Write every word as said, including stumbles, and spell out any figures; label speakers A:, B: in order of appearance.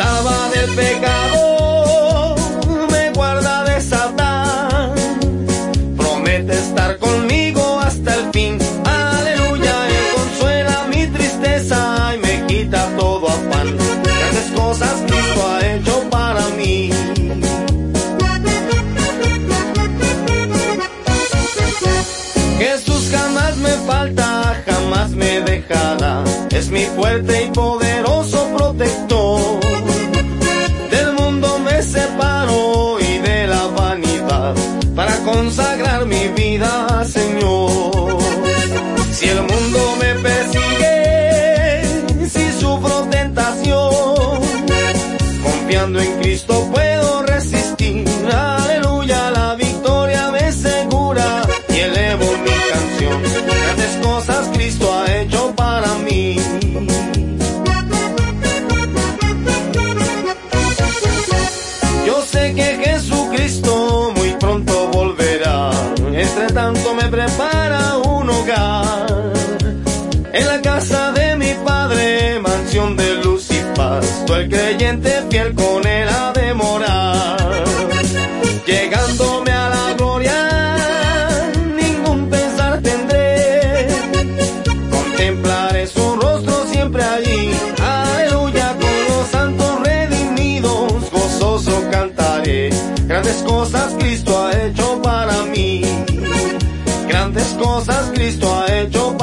A: lava del pecado, me guarda de Satán, promete estar conmigo hasta el fin. Aleluya, Él consuela mi tristeza y me quita todo afán. Grandes cosas Cristo ha hecho para mí. Jesús jamás me falta, jamás me dejará, es mi fuerte y poderoso protector. Del mundo me separo y de la vanidad, para consagrar mi vida, Señor. Si el mundo me persigue, si sufro tentación, confiando en Cristo puedo resistir. Aleluya, la victoria me asegura y elevo mi canción. Grandes cosas Cristo ha hecho para mí. Yo sé que Jesucristo muy pronto volverá, entre tanto me prepara un hogar. En la casa de mi Padre, mansión de luz y paz, todo el creyente fiel con Él ha de morar. Llegándome a la gloria, ningún pesar tendré, contemplaré su rostro siempre allí. Aleluya, con los santos redimidos, gozoso cantaré. Grandes cosas Cristo ha hecho para mí, grandes cosas Cristo ha hecho para mí.